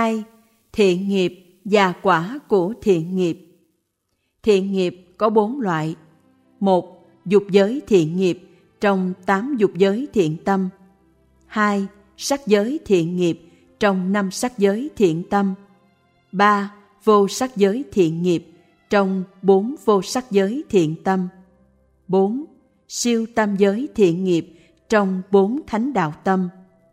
2. Thiện nghiệp và quả của thiện nghiệp. Thiện nghiệp có 4 loại. 1. Dục giới thiện nghiệp trong 8 dục giới thiện tâm. 2. Sắc giới thiện nghiệp trong 5 sắc giới thiện tâm. 3. Vô sắc giới thiện nghiệp trong 4 vô sắc giới thiện tâm. 4. Siêu tam giới thiện nghiệp trong 4 thánh đạo tâm.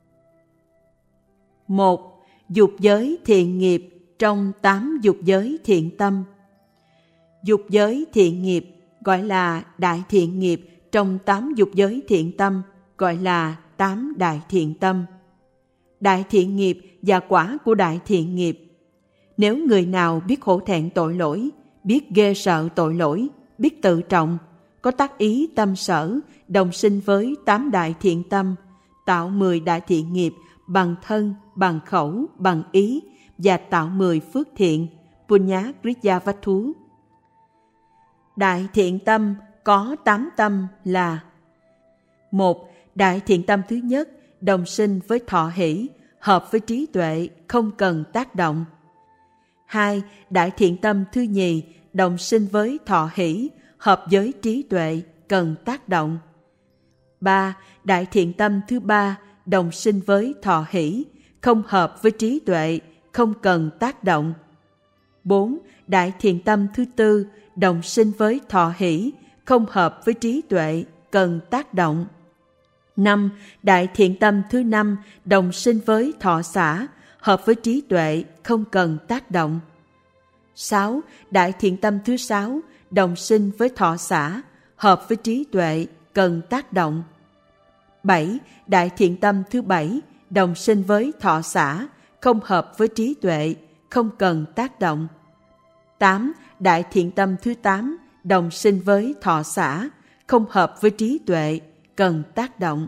1. Dục giới thiện nghiệp trong 8 dục giới thiện tâm. Dục giới thiện nghiệp gọi là đại thiện nghiệp trong 8 dục giới thiện tâm, gọi là 8 đại thiện tâm. Đại thiện nghiệp và quả của đại thiện nghiệp. Nếu người nào biết hổ thẹn tội lỗi, biết ghê sợ tội lỗi, biết tự trọng, có tác ý tâm sở, đồng sinh với 8 đại thiện tâm, tạo 10 đại thiện nghiệp bằng thân, bằng khẩu, bằng ý và tạo 10 phước thiện, Punya Kriya Vattu. Đại thiện tâm có 8 tâm là: 1. Đại thiện tâm thứ nhất đồng sinh với thọ hỷ, hợp với trí tuệ, không cần tác động. 2. Đại thiện tâm thứ nhì đồng sinh với thọ hỷ, hợp với trí tuệ, cần tác động. 3. Đại thiện tâm thứ ba đồng sinh với thọ hỷ, không hợp với trí tuệ, không cần tác động. 4. Đại thiện tâm thứ tư đồng sinh với thọ hỷ, không hợp với trí tuệ, cần tác động. 5. Đại thiện tâm thứ năm đồng sinh với thọ xả, hợp với trí tuệ, không cần tác động. 6. Đại thiện tâm thứ sáu đồng sinh với thọ xả, hợp với trí tuệ, cần tác động. 7. Đại thiện tâm thứ bảy đồng sinh với thọ xả, không hợp với trí tuệ, không cần tác động. 8. Đại thiện tâm thứ 8 đồng sinh với thọ xả, không hợp với trí tuệ, cần tác động.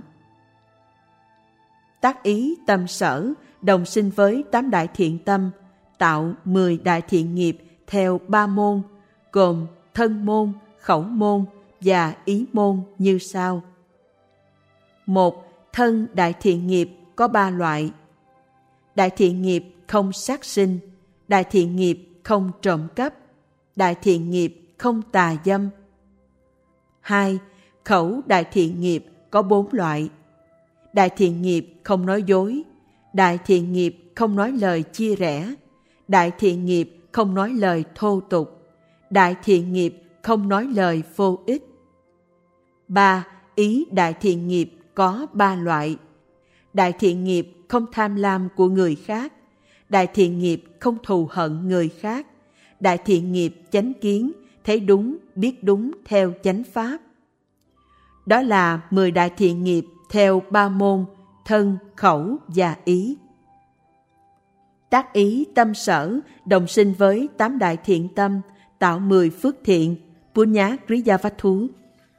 Tác ý tâm sở đồng sinh với 8 đại thiện tâm, tạo 10 đại thiện nghiệp theo 3 môn, gồm thân môn, khẩu môn và ý môn như sau. 1. Thân đại thiện nghiệp có 3 loại. Đại thiện nghiệp không sát sinh, đại thiện nghiệp không trộm cắp, đại thiện nghiệp không tà dâm. 2. Khẩu đại thiện nghiệp có 4 loại. Đại thiện nghiệp không nói dối, đại thiện nghiệp không nói lời chia rẽ, đại thiện nghiệp không nói lời thô tục, đại thiện nghiệp không nói lời vô ích. 3. Ý đại thiện nghiệp có 3 loại. Đại thiện nghiệp không tham lam của người khác, đại thiện nghiệp không thù hận người khác, đại thiện nghiệp chánh kiến, thấy đúng, biết đúng theo chánh pháp. Đó là 10 đại thiện nghiệp theo 3 môn, thân, khẩu và ý. Tác ý tâm sở đồng sinh với 8 đại thiện tâm, tạo 10 phước thiện, Punya Kriya Vattu.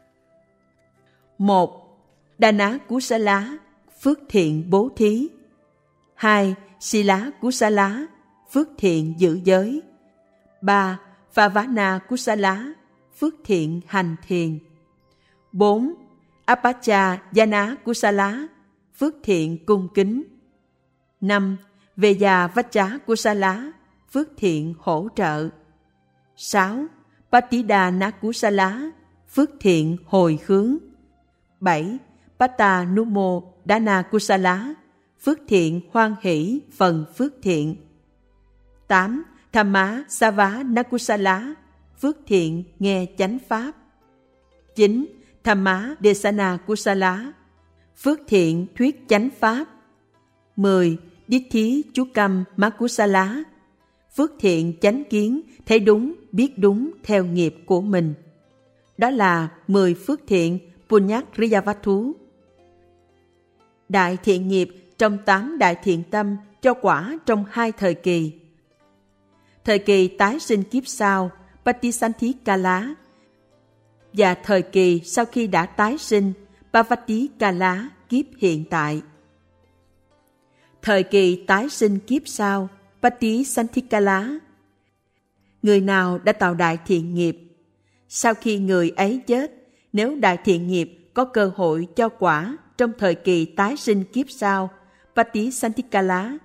1. Dana Kusala, phước thiện bố thí. 2. Sila Kusala, phước thiện giữ giới. 3. Phavana Kusala, phước thiện hành thiền. 4. Apachayana Kusala, phước thiện cung kính. 5. Vejavacha Kusala, phước thiện hỗ trợ. 6. Patidana Kusala, phước thiện hồi hướng. 7. Patanumo Dana Kusala, phước thiện hoan hỷ phần phước thiện. 8. Thamma Savana Kusala, phước thiện nghe chánh pháp. 9. Thamma Desana Kusala, phước thiện thuyết chánh pháp. 10. Dithi Chukam Makusala, phước thiện chánh kiến, thấy đúng, biết đúng theo nghiệp của mình. Đó là 10 phước thiện Punya Kriya Vattu. Đại thiện nghiệp trong 8 đại thiện tâm cho quả trong 2 thời kỳ. Thời kỳ tái sinh kiếp sau, Patisanthi Kala, và thời kỳ sau khi đã tái sinh, Bhavati Kala, kiếp hiện tại. Thời kỳ tái sinh kiếp sau, Patisanthi Kala. Người nào đã tạo đại thiện nghiệp, sau khi người ấy chết, nếu đại thiện nghiệp có cơ hội cho quả trong thời kỳ tái sinh kiếp sau, Patisanthi Kala,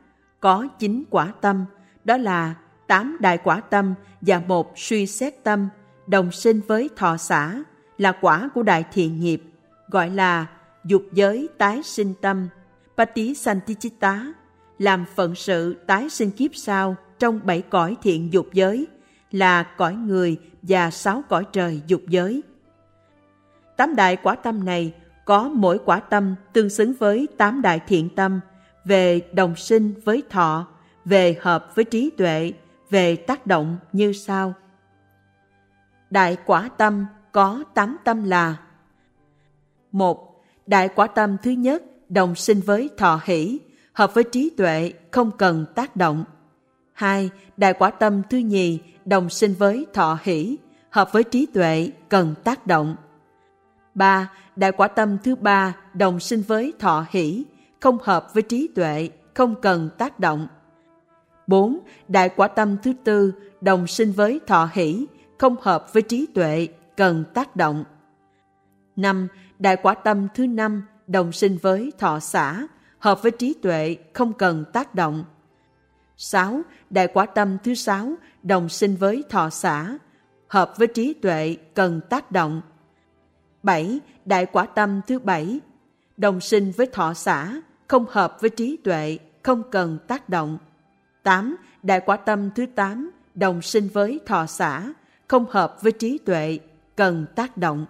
có 9 quả tâm, đó là 8 đại quả tâm và 1 suy xét tâm, đồng sinh với thọ xả, là quả của đại thiện nghiệp, gọi là dục giới tái sinh tâm, Patisantichitta, làm phận sự tái sinh kiếp sau trong 7 cõi thiện dục giới, là cõi người và 6 cõi trời dục giới. 8 đại quả tâm này có mỗi quả tâm tương xứng với 8 đại thiện tâm, về đồng sinh với thọ, về hợp với trí tuệ, về tác động như sau. Đại quả tâm có 8 tâm là: 1. Đại quả tâm thứ nhất đồng sinh với thọ hỷ, hợp với trí tuệ, không cần tác động. 2. Đại quả tâm thứ nhì đồng sinh với thọ hỷ, hợp với trí tuệ, cần tác động. 3. Đại quả tâm thứ ba đồng sinh với thọ hỷ, không hợp với trí tuệ, không cần tác động. 4. Đại quả tâm thứ tư đồng sinh với thọ hỷ, không hợp với trí tuệ, cần tác động. 5. Đại quả tâm thứ năm đồng sinh với thọ xả, hợp với trí tuệ, không cần tác động. 6. Đại quả tâm thứ sáu đồng sinh với thọ xả, hợp với trí tuệ, cần tác động. 7. Đại quả tâm thứ bảy đồng sinh với thọ xả, không hợp với trí tuệ, không cần tác động. 8. Đại quả tâm thứ 8 đồng sinh với thọ xả, không hợp với trí tuệ, cần tác động.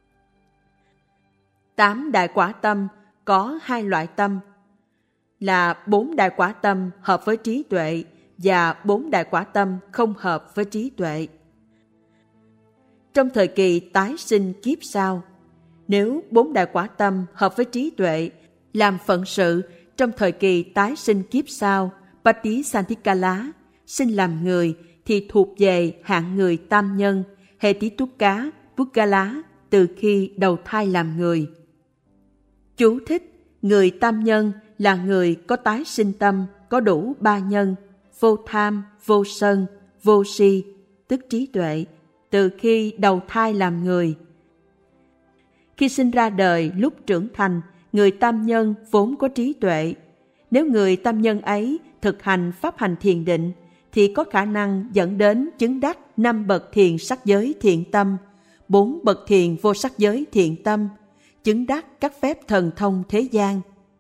8 đại quả tâm có 2 loại tâm, là 4 đại quả tâm hợp với trí tuệ và 4 đại quả tâm không hợp với trí tuệ. Trong thời kỳ tái sinh kiếp sau, nếu 4 đại quả tâm hợp với trí tuệ làm phận sự trong thời kỳ tái sinh kiếp sau, Patisantikala, sinh làm người, thì thuộc về hạng người tam nhân, Hetituka, Pukkala, từ khi đầu thai làm người. Chú thích: người tam nhân là người có tái sinh tâm, có đủ 3 nhân: vô tham, vô sân, vô si, tức trí tuệ, từ khi đầu thai làm người. Khi sinh ra đời lúc trưởng thành, người tam nhân vốn có trí tuệ. Nếu người tam nhân ấy thực hành pháp hành thiền định, thì có khả năng dẫn đến chứng đắc 5 bậc thiền sắc giới thiện tâm, 4 bậc thiền vô sắc giới thiện tâm, chứng đắc các phép thần thông thế gian.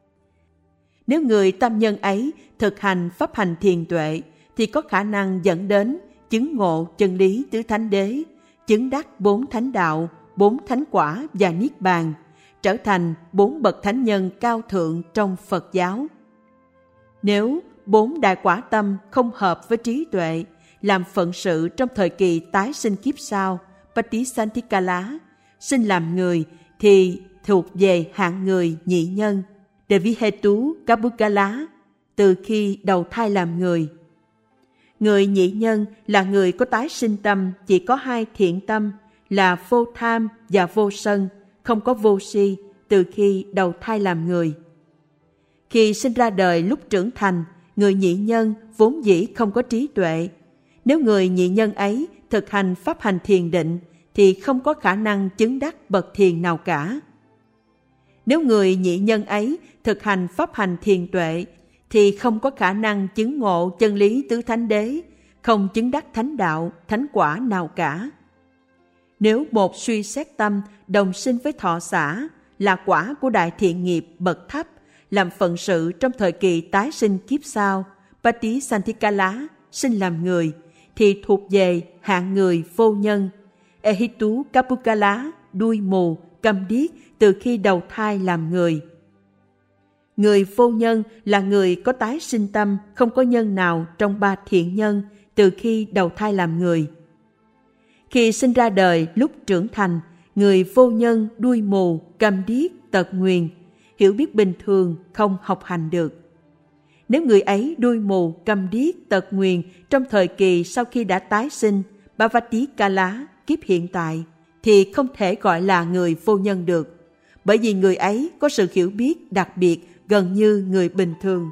Nếu người tam nhân ấy thực hành pháp hành thiền tuệ, thì có khả năng dẫn đến chứng ngộ chân lý tứ thánh đế, chứng đắc 4 thánh đạo, 4 thánh quả và niết bàn, trở thành 4 bậc thánh nhân cao thượng trong Phật giáo. Nếu 4 đại quả tâm không hợp với trí tuệ, làm phận sự trong thời kỳ tái sinh kiếp sau, Patisantikala, sinh làm người, thì thuộc về hạng người nhị nhân, Devihetu Kapukala, từ khi đầu thai làm người. Người nhị nhân là người có tái sinh tâm chỉ có 2 thiện tâm, là vô tham và vô sân, không có vô si, từ khi đầu thai làm người. Khi sinh ra đời lúc trưởng thành, người nhị nhân vốn dĩ không có trí tuệ. Nếu người nhị nhân ấy thực hành pháp hành thiền định, thì không có khả năng chứng đắc bậc thiền nào cả. Nếu người nhị nhân ấy thực hành pháp hành thiền tuệ, thì không có khả năng chứng ngộ chân lý tứ thánh đế, không chứng đắc thánh đạo, thánh quả nào cả. Nếu một suy xét tâm đồng sinh với thọ xả, là quả của đại thiện nghiệp bậc thấp, làm phận sự trong thời kỳ tái sinh kiếp sau, Patisantikala, sinh làm người, thì thuộc về hạng người vô nhân, Ehitu Kapukala, đuôi mù, câm điếc, từ khi đầu thai làm người. Người vô nhân là người có tái sinh tâm, không có nhân nào trong 3 thiện nhân, từ khi đầu thai làm người. Khi sinh ra đời lúc trưởng thành, người vô nhân, đuôi mù, câm điếc, tật nguyền, hiểu biết bình thường, không học hành được. Nếu người ấy đuôi mù, câm điếc, tật nguyền trong thời kỳ sau khi đã tái sinh, Bhavatikala, kiếp hiện tại, thì không thể gọi là người vô nhân được, bởi vì người ấy có sự hiểu biết đặc biệt gần như người bình thường.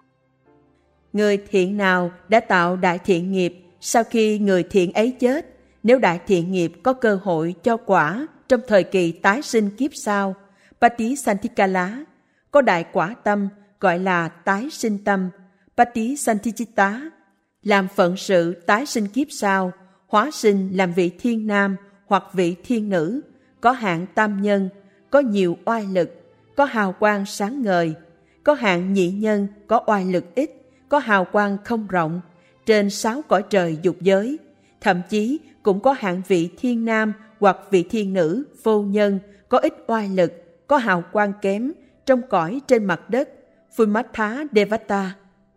Người thiện nào đã tạo đại thiện nghiệp, sau khi người thiện ấy chết, nếu đại thiện nghiệp có cơ hội cho quả trong thời kỳ tái sinh kiếp sau, Patisantikala, có đại quả tâm gọi là tái sinh tâm, Patisantichitta, làm phận sự tái sinh kiếp sau, hóa sinh làm vị thiên nam hoặc vị thiên nữ, có hạng tam nhân, có nhiều oai lực, có hào quang sáng ngời, có hạng nhị nhân, có oai lực ít, có hào quang không rộng, trên 6 cõi trời dục giới, thậm chí cũng có hạng vị thiên nam hoặc vị thiên nữ vô nhân, có ít oai lực, có hào quang kém, trong cõi trên mặt đất, Phumatha Devata.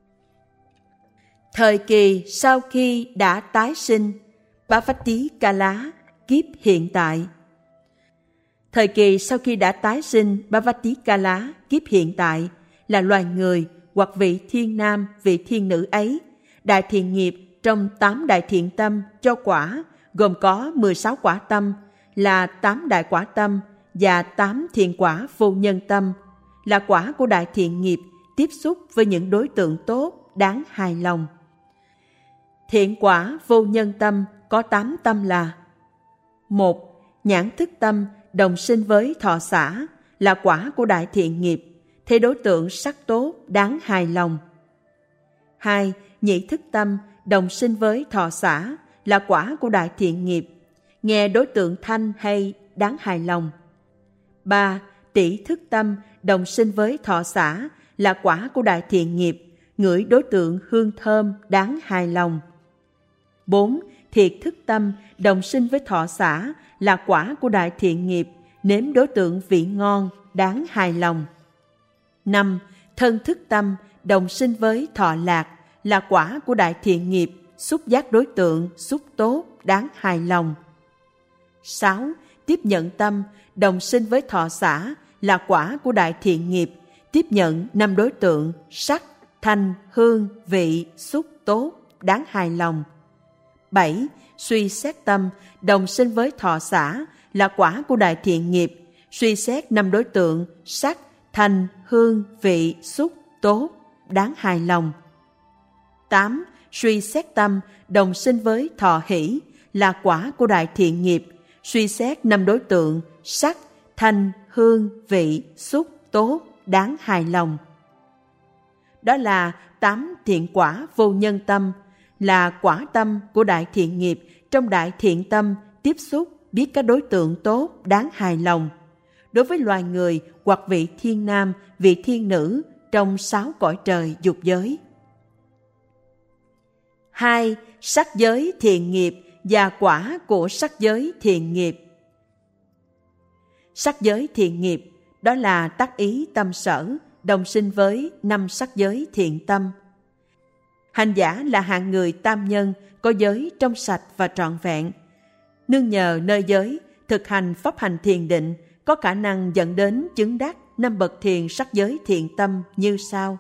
Thời kỳ sau khi đã tái sinh, Bhavati Kala, kiếp hiện tại. Thời kỳ sau khi đã tái sinh Bhavati Kala, kiếp hiện tại, là loài người hoặc vị thiên nam, vị thiên nữ ấy, đại thiện nghiệp trong 8 đại thiện tâm cho quả, gồm có 16 quả tâm, là 8 đại quả tâm, và 8 thiện quả vô nhân tâm, là quả của đại thiện nghiệp tiếp xúc với những đối tượng tốt, đáng hài lòng. Thiện quả vô nhân tâm có 8 tâm là: 1. Nhãn thức tâm đồng sinh với thọ xả, là quả của đại thiện nghiệp, thấy đối tượng sắc tốt, đáng hài lòng. 2. Nhị thức tâm đồng sinh với thọ xả, là quả của đại thiện nghiệp, nghe đối tượng thanh hay, đáng hài lòng. 3. Tỷ thức tâm đồng sinh với thọ xả, là quả của đại thiện nghiệp, ngửi đối tượng hương thơm, đáng hài lòng. 4. Thiệt thức tâm đồng sinh với thọ xả, là quả của đại thiện nghiệp, nếm đối tượng vị ngon, đáng hài lòng. 5. Thân thức tâm đồng sinh với thọ lạc, là quả của đại thiện nghiệp, xúc giác đối tượng, xúc tốt, đáng hài lòng. 6. Tiếp nhận tâm đồng sinh với thọ xả, là quả của đại thiện nghiệp, tiếp nhận 5 đối tượng sắc, thanh, hương, vị, xúc tốt, đáng hài lòng. 7. Suy xét tâm đồng sinh với thọ xả, là quả của đại thiện nghiệp, suy xét 5 đối tượng sắc, thanh, hương, vị, xúc, tốt, đáng hài lòng. 8. Suy xét tâm đồng sinh với thọ hỷ, là quả của đại thiện nghiệp, suy xét 5 đối tượng sắc, thanh, hương, vị, xúc, tốt, đáng hài lòng. Đó là 8 thiện quả vô nhân tâm, là quả tâm của đại thiện nghiệp trong đại thiện tâm tiếp xúc biết các đối tượng tốt, đáng hài lòng. Đối với loài người hoặc vị thiên nam, vị thiên nữ trong 6 cõi trời dục giới. 2. Sắc giới thiện nghiệp và quả của sắc giới thiện nghiệp. Sắc giới thiện nghiệp đó là tác ý tâm sở, đồng sinh với 5 sắc giới thiện tâm. Hành giả là hạng người tam nhân, có giới trong sạch và trọn vẹn. Nương nhờ nơi giới, thực hành pháp hành thiền định, có khả năng dẫn đến chứng đắc 5 bậc thiền sắc giới thiện tâm như sau.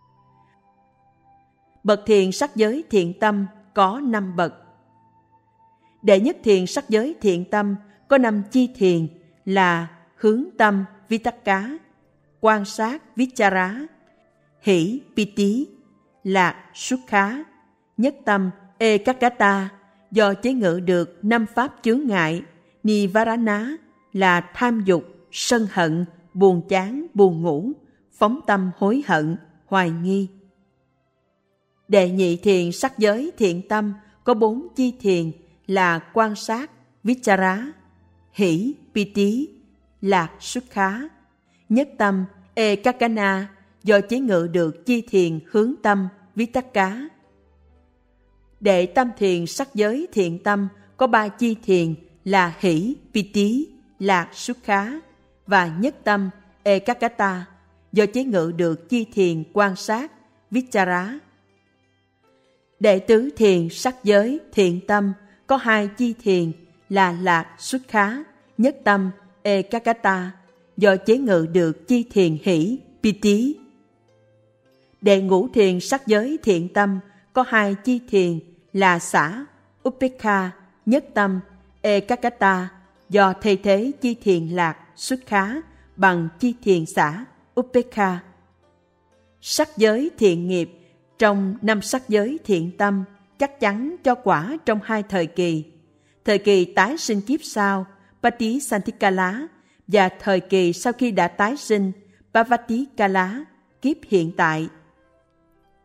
Bậc thiền sắc giới thiện tâm có 5 bậc. Đệ nhất thiền sắc giới thiện tâm có 5 chi thiền là hướng tâm Vitakka, quan sát Vichara, hỷ Piti, lạc Sukha, nhất tâm Ekaggata, do chế ngự được 5 pháp chướng ngại Nivarana, là tham dục, sân hận, buồn chán, buồn ngủ, phóng tâm hối hận, hoài nghi. Đệ nhị thiền sắc giới thiện tâm có 4 chi thiền là quan sát Vichara, hỷ Piti, lạc Sukha, nhất tâm Ekaggana, do chế ngự được chi thiền hướng tâm Vitakka. Đệ tam thiền sắc giới thiện tâm có 3 chi thiền là hỷ Piti, lạc Sukha và nhất tâm Ekaggata, do chế ngự được chi thiền quan sát Vichara. Đệ tứ thiền sắc giới thiện tâm có 2 chi thiền là lạc Sukha, nhất tâm Ekaggata, do chế ngự được chi thiền hỷ Piti. Đệ ngũ thiền sắc giới thiện tâm có 2 chi thiền là xả Upekha, nhất tâm Ekaggata, do thay thế chi thiền lạc Sukha bằng chi thiền xả Upekha. Sắc giới thiện nghiệp trong 5 sắc giới thiện tâm chắc chắn cho quả trong 2 thời kỳ. Thời kỳ tái sinh kiếp sau Patisantikala và thời kỳ sau khi đã tái sinh Bhavati Kala, kiếp hiện tại.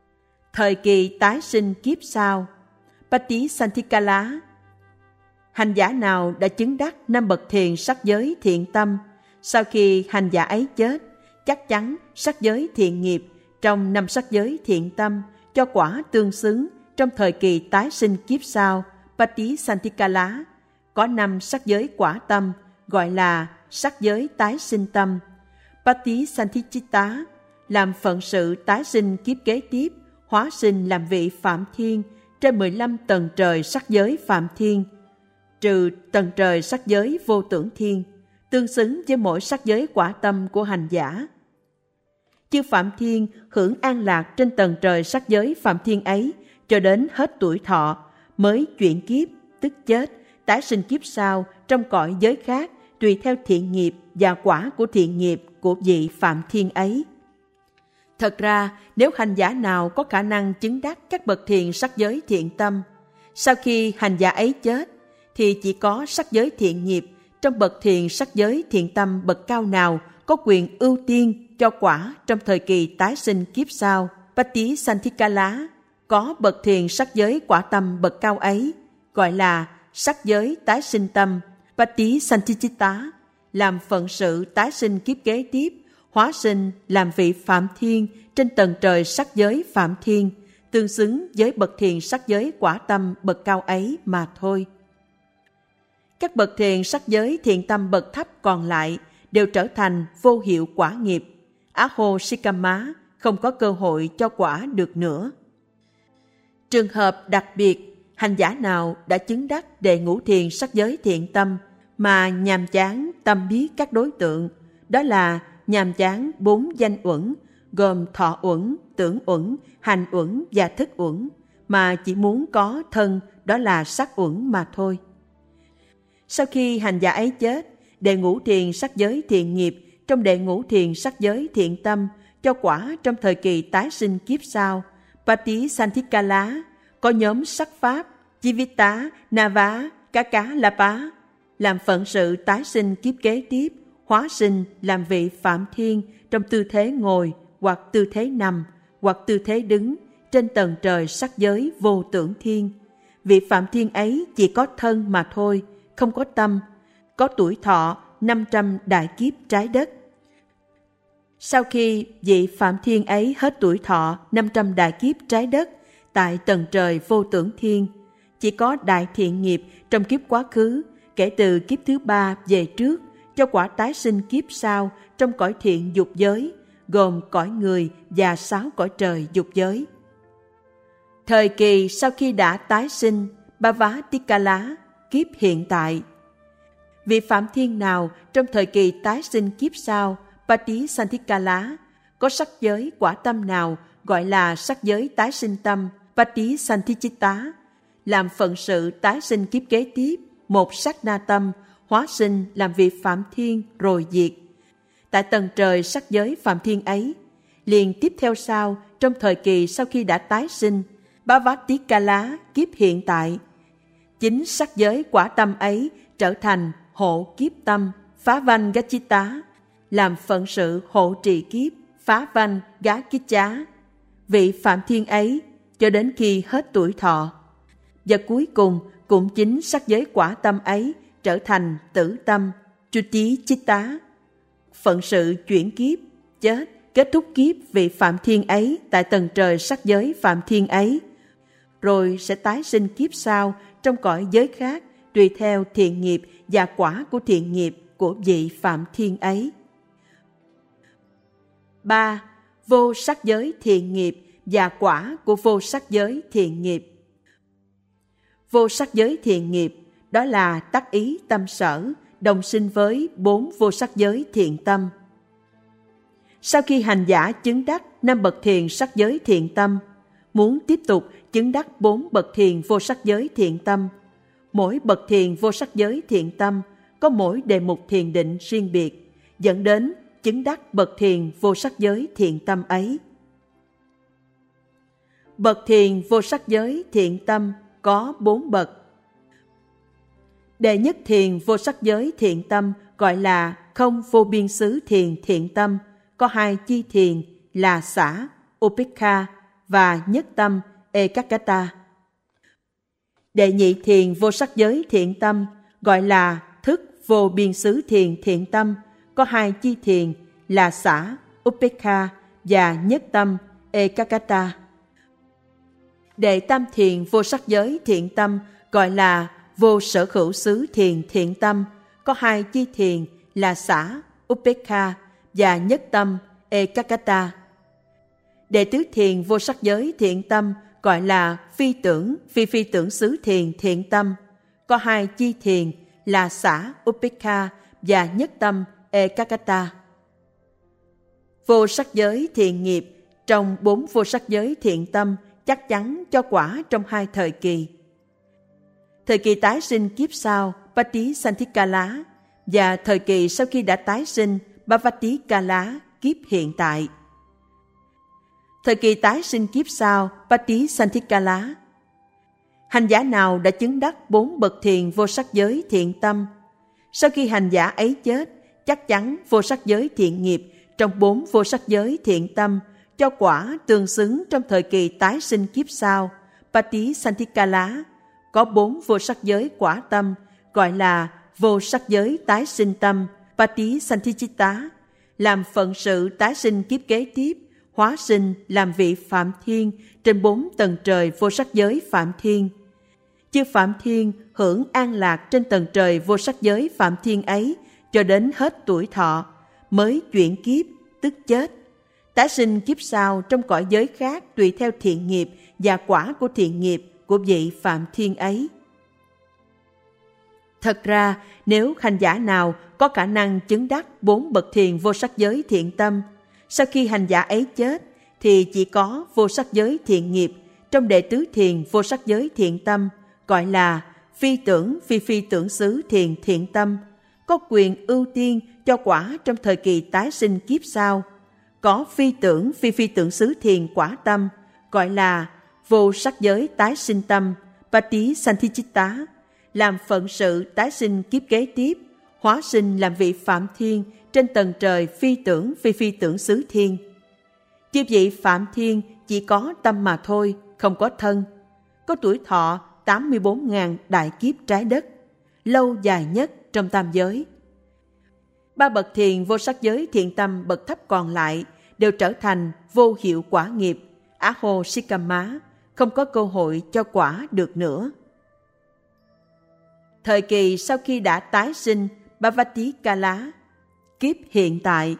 Thời kỳ tái sinh kiếp sau, Patisanthikkala. Hành giả nào đã chứng đắc 5 bậc thiền sắc giới thiện tâm, sau khi hành giả ấy chết, chắc chắn sắc giới thiện nghiệp trong 5 sắc giới thiện tâm cho quả tương xứng trong thời kỳ tái sinh kiếp sau, Patisanthikkala. Có 5 sắc giới quả tâm gọi là sắc giới tái sinh tâm. Patisanthicitta làm phận sự tái sinh kiếp kế tiếp, hóa sinh làm vị Phạm Thiên trên 15 tầng trời sắc giới Phạm Thiên, trừ tầng trời sắc giới Vô Tưởng Thiên, tương xứng với mỗi sắc giới quả tâm của hành giả. Chư Phạm Thiên hưởng an lạc trên tầng trời sắc giới Phạm Thiên ấy cho đến hết tuổi thọ, mới chuyển kiếp, tức chết, tái sinh kiếp sau trong cõi giới khác, tùy theo thiện nghiệp và quả của thiện nghiệp của vị Phạm Thiên ấy. Thật ra, nếu hành giả nào có khả năng chứng đắc các bậc thiền sắc giới thiện tâm, sau khi hành giả ấy chết, thì chỉ có sắc giới thiện nghiệp trong bậc thiền sắc giới thiện tâm bậc cao nào có quyền ưu tiên cho quả trong thời kỳ tái sinh kiếp sau, Patisanthikkala. Có bậc thiền sắc giới quả tâm bậc cao ấy, gọi là sắc giới tái sinh tâm, Patisanthichitta, làm phận sự tái sinh kiếp kế tiếp, hóa sinh làm vị Phạm Thiên trên tầng trời sắc giới Phạm Thiên, tương xứng với bậc thiền sắc giới quả tâm bậc cao ấy mà thôi. Các bậc thiền sắc giới thiện tâm bậc thấp còn lại đều trở thành vô hiệu quả nghiệp, Ahosikama, không có cơ hội cho quả được nữa. Trường hợp đặc biệt, hành giả nào đã chứng đắc đệ ngũ thiền sắc giới thiện tâm mà nhàm chán tâm biết các đối tượng, đó là nhàm chán 4 danh uẩn, gồm thọ uẩn, tưởng uẩn, hành uẩn và thức uẩn, mà chỉ muốn có thân, đó là sắc uẩn mà thôi. Sau khi hành giả ấy chết, đệ ngũ thiền sắc giới thiện nghiệp trong đệ ngũ thiền sắc giới thiện tâm cho quả trong thời kỳ tái sinh kiếp sau, Patisanthikkala, có nhóm sắc pháp Jivita, Nava, Kaka, Lapa, làm phận sự tái sinh kiếp kế tiếp, hóa sinh làm vị Phạm Thiên trong tư thế ngồi hoặc tư thế nằm hoặc tư thế đứng trên tầng trời sắc giới Vô Tưởng Thiên. Vị Phạm Thiên ấy chỉ có thân mà thôi, không có tâm, có tuổi thọ 500 đại kiếp trái đất. Sau khi vị Phạm Thiên ấy hết tuổi thọ 500 đại kiếp trái đất tại tầng trời Vô Tưởng Thiên, chỉ có đại thiện nghiệp trong kiếp quá khứ, kể từ kiếp thứ 3 về trước, cho quả tái sinh kiếp sau trong cõi thiện dục giới, gồm cõi người và 6 cõi trời dục giới. Thời kỳ sau khi đã tái sinh, Bhavatikala, kiếp hiện tại. Vị Phạm Thiên nào trong thời kỳ tái sinh kiếp sau, Patisanthikkala, có sắc giới quả tâm nào gọi là sắc giới tái sinh tâm, Patisanthichitta, làm phận sự tái sinh kiếp kế tiếp, một sát na tâm, hóa sinh làm vị Phạm Thiên rồi diệt. Tại tầng trời sắc giới Phạm Thiên ấy, liền tiếp theo sau trong thời kỳ sau khi đã tái sinh, Bhavatikala, kiếp hiện tại. Chính sắc giới quả tâm ấy trở thành hộ kiếp tâm, phá vanh gachita, làm phận sự hộ trì kiếp, phá vanh gá kích chá. Vị Phạm Thiên ấy cho đến khi hết tuổi thọ. Và cuối cùng cũng chính sắc giới quả tâm ấy trở thành tử tâm, chuti chitta, phận sự chuyển kiếp, chết, kết thúc kiếp vị Phạm Thiên ấy tại tầng trời sắc giới Phạm Thiên ấy, rồi sẽ tái sinh kiếp sau trong cõi giới khác tùy theo thiện nghiệp và quả của thiện nghiệp của vị Phạm Thiên ấy. 3. Vô sắc giới thiện nghiệp và quả của vô sắc giới thiện nghiệp. Vô sắc giới thiện nghiệp đó là tác ý tâm sở, đồng sinh với 4 vô sắc giới thiện tâm. Sau khi hành giả chứng đắc 5 bậc thiền sắc giới thiện tâm, muốn tiếp tục chứng đắc 4 bậc thiền vô sắc giới thiện tâm, mỗi bậc thiền vô sắc giới thiện tâm có mỗi đề mục thiền định riêng biệt, dẫn đến chứng đắc bậc thiền vô sắc giới thiện tâm ấy. Bậc thiền vô sắc giới thiện tâm có 4 bậc. Đệ nhất thiền vô sắc giới thiện tâm gọi là không vô biên xứ thiền thiện tâm, có 2 chi thiền là xả, upekha và nhất tâm Ekaggata. Đệ nhị thiền vô sắc giới thiện tâm gọi là thức vô biên xứ thiền thiện tâm, có 2 chi thiền là xả Upekkha và nhất tâm Ekaggata. Đệ tam thiền vô sắc giới thiện tâm gọi là vô sở hữu xứ thiền thiện tâm, có 2 chi thiền là xả Upekkha và nhất tâm Ekaggata. Đệ tứ thiền vô sắc giới thiện tâm gọi là phi tưởng phi tưởng xứ thiền thiện tâm, có 2 chi thiền là xả Upekkha và nhất tâm Ekaggata. Vô sắc giới thiện nghiệp trong 4 vô sắc giới thiện tâm chắc chắn cho quả trong 2 thời kỳ. Thời kỳ tái sinh kiếp sau Patisanthikkala và thời kỳ sau khi đã tái sinh Bhavatikala kiếp hiện tại. Thời kỳ tái sinh kiếp sau Patisanthikkala. Hành giả nào đã chứng đắc 4 bậc thiền vô sắc giới thiện tâm, sau khi hành giả ấy chết, chắc chắn vô sắc giới thiện nghiệp trong 4 vô sắc giới thiện tâm cho quả tương xứng trong thời kỳ tái sinh kiếp sau Patisanthikkala, có 4 vô sắc giới quả tâm gọi là vô sắc giới tái sinh tâm Patisanthichitta, làm phận sự tái sinh kiếp kế tiếp, hóa sinh làm vị Phạm Thiên trên 4 tầng trời vô sắc giới Phạm Thiên. Chư Phạm Thiên hưởng an lạc trên tầng trời vô sắc giới Phạm Thiên ấy cho đến hết tuổi thọ, mới chuyển kiếp, tức chết. Tái sinh kiếp sau trong cõi giới khác tùy theo thiện nghiệp và quả của thiện nghiệp của vị Phạm Thiên ấy. Thật ra, nếu hành giả nào có khả năng chứng đắc 4 bậc thiền vô sắc giới thiện tâm, sau khi hành giả ấy chết, thì chỉ có vô sắc giới thiện nghiệp trong đệ tứ thiền vô sắc giới thiện tâm, gọi là phi tưởng phi tưởng xứ thiền thiện tâm, có quyền ưu tiên cho quả trong thời kỳ tái sinh kiếp sau. Có phi tưởng phi tưởng xứ thiền quả tâm, gọi là vô sắc giới tái sinh tâm Patisanthichitta, làm phận sự tái sinh kiếp kế tiếp, hóa sinh làm vị Phạm Thiên trên tầng trời phi tưởng xứ thiên. Chư vị Phạm Thiên chỉ có tâm mà thôi, không có thân, có tuổi thọ 84.000 đại kiếp trái đất, lâu dài nhất trong tam giới. 3 bậc thiền vô sắc giới thiện tâm bậc thấp còn lại đều trở thành vô hiệu quả nghiệp, Aho Sikama, không có cơ hội cho quả được nữa. Thời kỳ sau khi đã tái sinh Bhavatikala, kiếp hiện tại.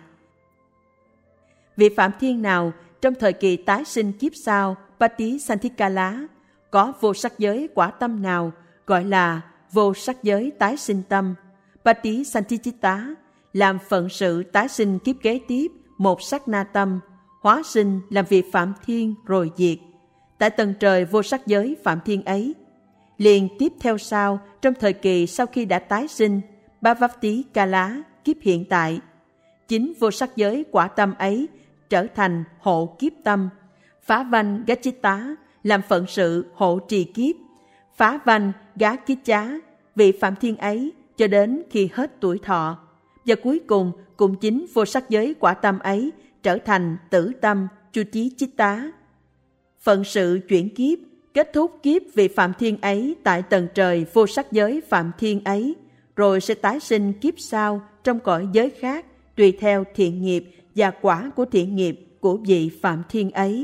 Vị Phạm Thiên nào trong thời kỳ tái sinh kiếp sau Patisanthikkala có vô sắc giới quả tâm nào gọi là vô sắc giới tái sinh tâm Patisanthichitta, làm phận sự tái sinh kiếp kế tiếp một sát na tâm, hóa sinh làm vị Phạm Thiên rồi diệt. Tại tầng trời vô sắc giới Phạm Thiên ấy, liền tiếp theo sau trong thời kỳ sau khi đã tái sinh Bhavatikala kiếp hiện tại, chính vô sắc giới quả tâm ấy trở thành hộ kiếp tâm Phá Vanh Gachitta, làm phận sự hộ trì kiếp Phá Vanh Gá Kiết Chá vị Phạm Thiên ấy cho đến khi hết tuổi thọ. Và cuối cùng cũng chính vô sắc giới quả tâm ấy trở thành tử tâm Chuti Chitta. Phận sự chuyển kiếp, kết thúc kiếp vị Phạm Thiên ấy tại tầng trời vô sắc giới Phạm Thiên ấy, rồi sẽ tái sinh kiếp sau trong cõi giới khác tùy theo thiện nghiệp và quả của thiện nghiệp của vị Phạm Thiên ấy.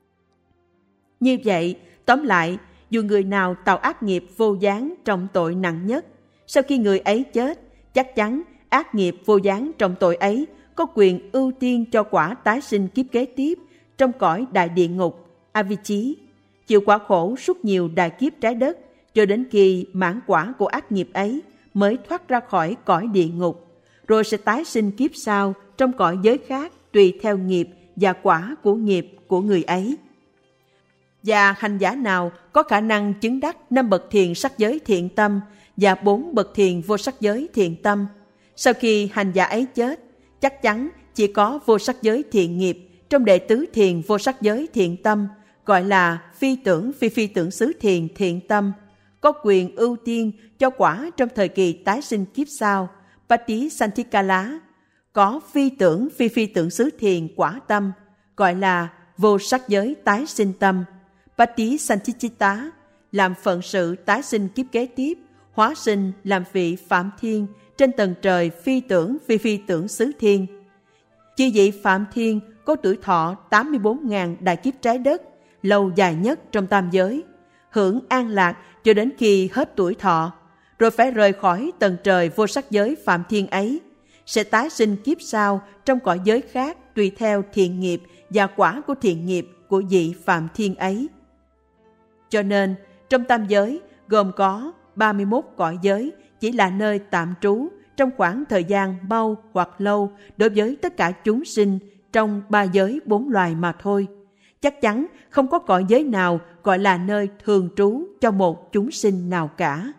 Như vậy, tóm lại, dù người nào tạo ác nghiệp vô gián trọng tội nặng nhất, sau khi người ấy chết, chắc chắn ác nghiệp vô gián trọng tội ấy có quyền ưu tiên cho quả tái sinh kiếp kế tiếp trong cõi đại địa ngục, Avicii, chịu quả khổ suốt nhiều đại kiếp trái đất cho đến khi mãn quả của ác nghiệp ấy mới thoát ra khỏi cõi địa ngục, rồi sẽ tái sinh kiếp sau trong cõi giới khác tùy theo nghiệp và quả của nghiệp của người ấy. Và hành giả nào có khả năng chứng đắc 5 bậc thiền sắc giới thiện tâm và 4 bậc thiền vô sắc giới thiện tâm, sau khi hành giả ấy chết, chắc chắn chỉ có vô sắc giới thiện nghiệp trong đệ tứ thiền vô sắc giới thiện tâm, gọi là phi tưởng phi tưởng xứ thiền thiện tâm, có quyền ưu tiên cho quả trong thời kỳ tái sinh kiếp sau Patisanthikkala, có phi tưởng xứ thiền quả tâm, gọi là vô sắc giới tái sinh tâm, Patisanchita, làm phận sự tái sinh kiếp kế tiếp, hóa sinh làm vị Phạm Thiên trên tầng trời phi tưởng phi tưởng xứ thiên. Chư vị Phạm Thiên có tuổi thọ 84.000 đại kiếp trái đất, lâu dài nhất trong tam giới, hưởng an lạc cho đến khi hết tuổi thọ, rồi phải rời khỏi tầng trời vô sắc giới Phạm Thiên ấy, sẽ tái sinh kiếp sau trong cõi giới khác tùy theo thiện nghiệp và quả của thiện nghiệp của vị Phạm Thiên ấy. Cho nên, trong tam giới gồm có 31 cõi giới chỉ là nơi tạm trú trong khoảng thời gian mau hoặc lâu đối với tất cả chúng sinh trong 3 giới 4 loài mà thôi. Chắc chắn không có cõi giới nào gọi là nơi thường trú cho một chúng sinh nào cả.